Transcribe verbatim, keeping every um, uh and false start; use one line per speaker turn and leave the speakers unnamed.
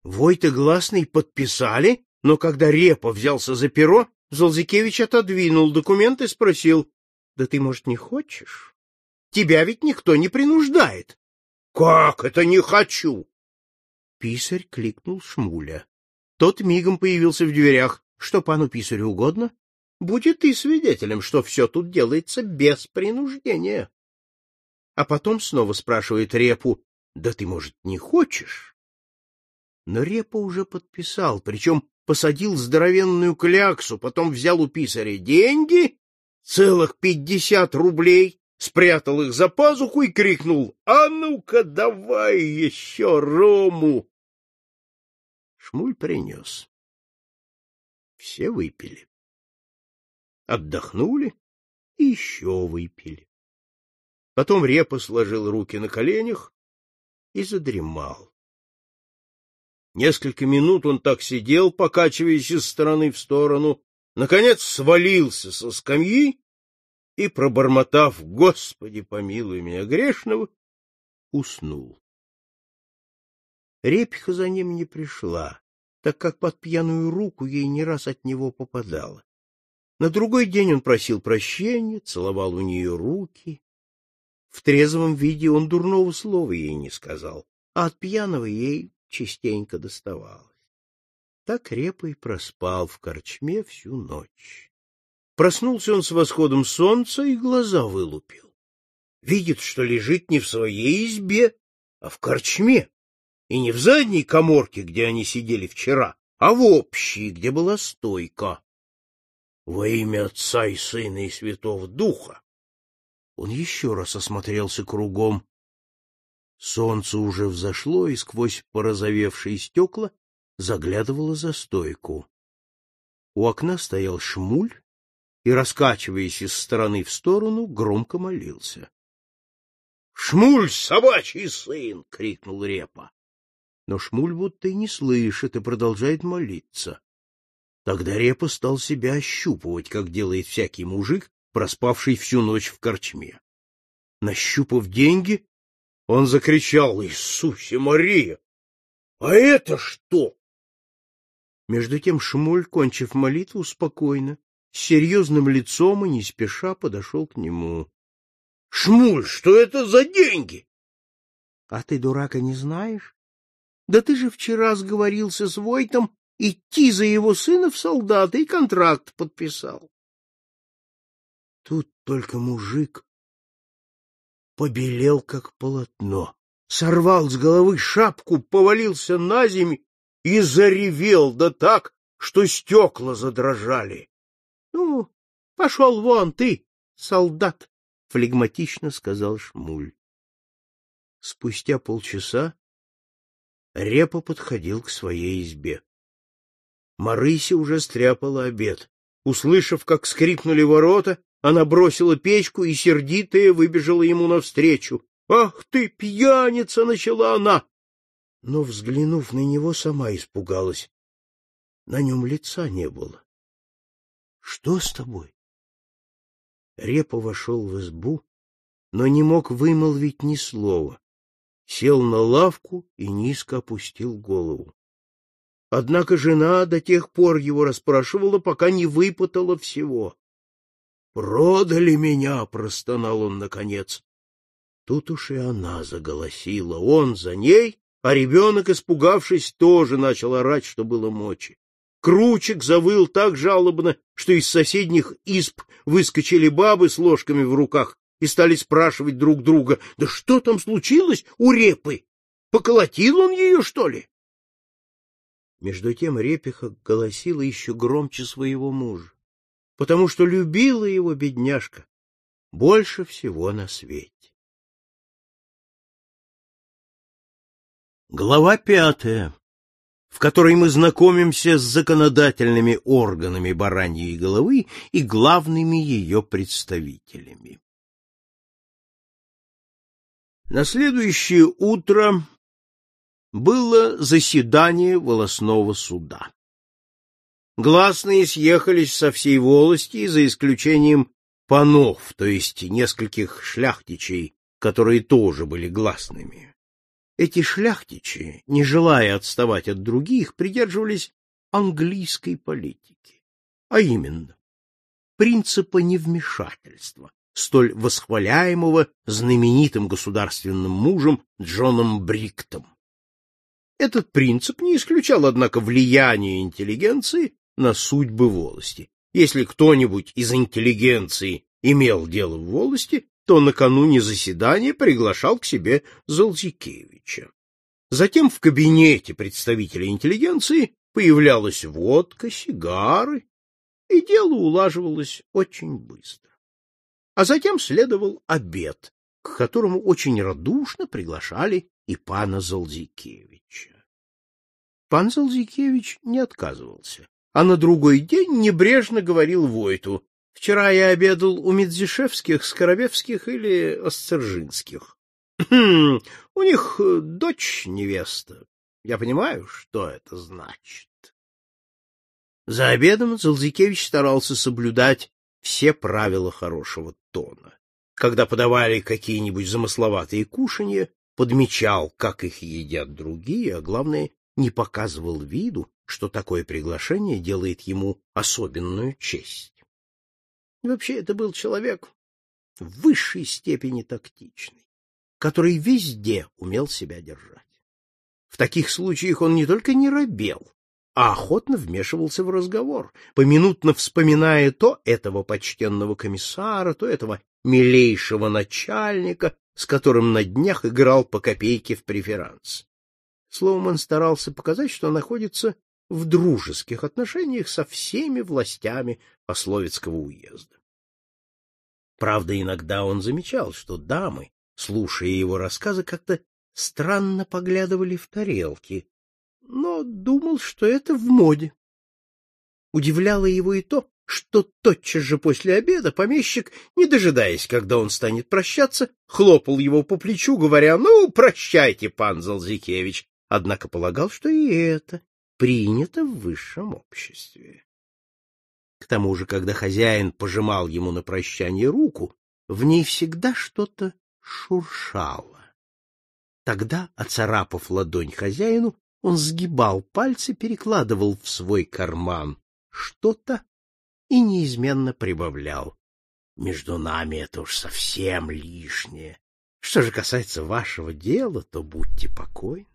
Войт и Гласный подписали, но когда Репа взялся за перо, Залзекевич отодвинул документ и спросил: — Да ты, может, не хочешь? Тебя ведь никто не принуждает. — Как это не хочу? Писарь кликнул Шмуля. Тот мигом появился в дверях. — Что пану писарю угодно? Будь ты свидетелем, что все тут делается без принуждения. А потом снова спрашивает Репу: — Да ты, может, не хочешь? Но Репа уже подписал, причем посадил здоровенную кляксу, потом взял у писаря деньги, целых пятьдесят рублей, спрятал их за пазуху и крикнул: — А ну-ка, давай еще рому! Шмуль принес. Все выпили. Отдохнули и еще выпили. Потом Репа сложил руки на коленях и задремал. Несколько минут он так сидел, покачиваясь из стороны в сторону, наконец свалился со скамьи и, пробормотав: «Господи, помилуй меня грешного», уснул. Репиха за ним не пришла, так как под пьяную руку ей не раз от него попадало. На другой день он просил прощения, целовал у нее руки. В трезвом виде он дурного слова ей не сказал, а от пьяного ей частенько доставалось. Так Репа и проспал в корчме всю ночь. Проснулся он с восходом солнца и глаза вылупил. Видит, что лежит не в своей избе, а в корчме, и не в задней каморке, где они сидели вчера, а в общей, где была стойка. Во имя Отца и Сына и Святого Духа! Он еще раз осмотрелся кругом. Солнце уже взошло, и сквозь порозовевшие стекла заглядывало за стойку. У окна стоял Шмуль и, раскачиваясь из стороны в сторону, громко молился. — Шмуль, собачий сын! — крикнул Репа. Но Шмуль будто и не слышит и продолжает молиться. Тогда Репа стал себя ощупывать, как делает всякий мужик, проспавший всю ночь в корчме. Нащупав деньги, он закричал: — Иисусе Мария! А это что? Между тем Шмуль, кончив молитву, спокойно, с серьезным лицом и не спеша подошел к нему. — Шмуль, что это за деньги? — А ты, дурака, не знаешь? Да ты же вчера сговорился с Войтом идти за его сына в солдаты и контракт подписал. Тут только мужик побелел, как полотно, сорвал с головы шапку, повалился на землю и заревел, да так, что стекла задрожали. — Ну, пошел вон ты, солдат! — флегматично сказал Шмуль. Спустя полчаса Репа подходил к своей избе. Марыся уже стряпала обед. Услышав, как скрипнули ворота, она бросила печку и, сердитая, выбежала ему навстречу. — Ах ты, пьяница! — начала она. Но, взглянув на него, сама испугалась. На нем лица не было. — Что с тобой? Репа вошел в избу, но не мог вымолвить ни слова. Сел на лавку и низко опустил голову. Однако жена до тех пор его расспрашивала, пока не выпытала всего. — Продали меня! — простонал он наконец. Тут уж и она заголосила. Он за ней, а ребенок, испугавшись, тоже начал орать, что было мочи. Кручик завыл так жалобно, что из соседних изб выскочили бабы с ложками в руках и стали спрашивать друг друга: — Да что там случилось у Репы? Поколотил он ее, что ли? Между тем Репиха голосила еще громче своего мужа, потому что любила его бедняжка больше всего на свете. Глава пятая, в которой мы знакомимся с законодательными органами бараньей головы и главными ее представителями. На следующее утро было заседание волостного суда. Гласные съехались со всей волости, за исключением панов, то есть нескольких шляхтичей, которые тоже были гласными. Эти шляхтичи, не желая отставать от других, придерживались английской политики, а именно принципа невмешательства, столь восхваляемого знаменитым государственным мужем Джоном Бриктом. Этот принцип не исключал, однако, влияния интеллигенции на судьбы волости. Если кто-нибудь из интеллигенции имел дело в волости, то накануне заседания приглашал к себе Залзикевича. Затем в кабинете представителей интеллигенции появлялась водка, сигары, и дело улаживалось очень быстро. А затем следовал обед, к которому очень радушно приглашали и пана Залзикевича. Пан Залзикевич не отказывался, а на другой день небрежно говорил Войту: «Вчера я обедал у Медзишевских, Скоробевских или Осцержинских. У них дочь невеста. Я понимаю, что это значит». За обедом Залзикевич старался соблюдать все правила хорошего тона. Когда подавали какие-нибудь замысловатые кушанья, подмечал, как их едят другие, а главное, не показывал виду, что такое приглашение делает ему особенную честь. И вообще это был человек в высшей степени тактичный, который везде умел себя держать. В таких случаях он не только не робел, а охотно вмешивался в разговор, поминутно вспоминая то этого почтенного комиссара, то этого милейшего начальника, с которым на днях играл по копейке в преферанс. Словом, он старался показать, что находится в дружеских отношениях со всеми властями Пословицкого уезда. Правда, иногда он замечал, что дамы, слушая его рассказы, как-то странно поглядывали в тарелки, но думал, что это в моде. Удивляло его и то, что тотчас же после обеда помещик, не дожидаясь, когда он станет прощаться, хлопал его по плечу, говоря: «Ну, прощайте, пан Залзикевич», однако полагал, что и это принято в высшем обществе. К тому же, когда хозяин пожимал ему на прощание руку, в ней всегда что-то шуршало. Тогда, оцарапав ладонь хозяину, он сгибал пальцы, перекладывал в свой карман что-то и неизменно прибавлял: «Между нами это уж совсем лишнее. Что же касается вашего дела, то будьте покойны».